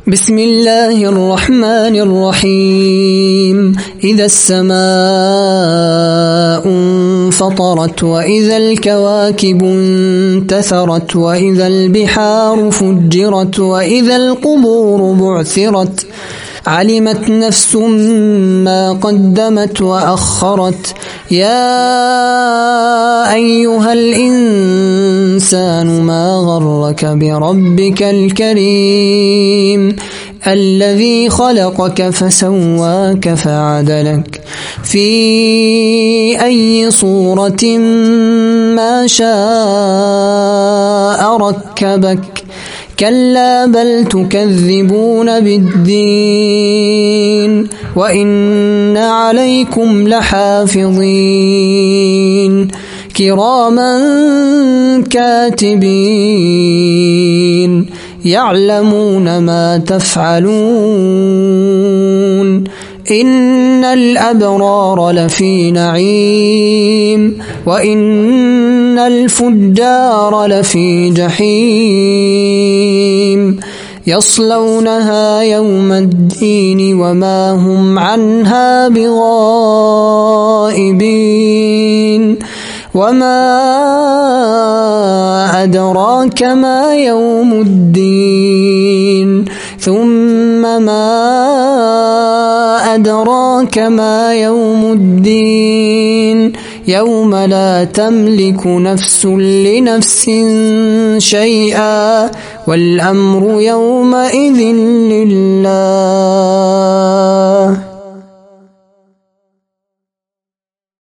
بسم الله الرحمن الرحيم. إذا السماء انفطرت وإذا الكواكب انتثرت وإذا البحار فجرت وإذا القبور بعثرت علمت نفس ما قدمت وأخرت. يا أيها الإنسان ما غرك بربك الكريم الذي خلقك فسواك فعدلك في أي صورة ما شاء ركبك. كلا بل تكذبون بالدين وإن عليكم لحافظين كراما كاتبين يعلمون ما تفعلون. إن الأبرار لفي نعيم وإن الفجار لفي جحيم يصلونها يوم الدين وما هم عنها بغائبين. وما أدراك ما يوم الدين ثم ما أدراك ما يوم الدين يوم لا تملك نفس لنفس شيئا والأمر يومئذ لله.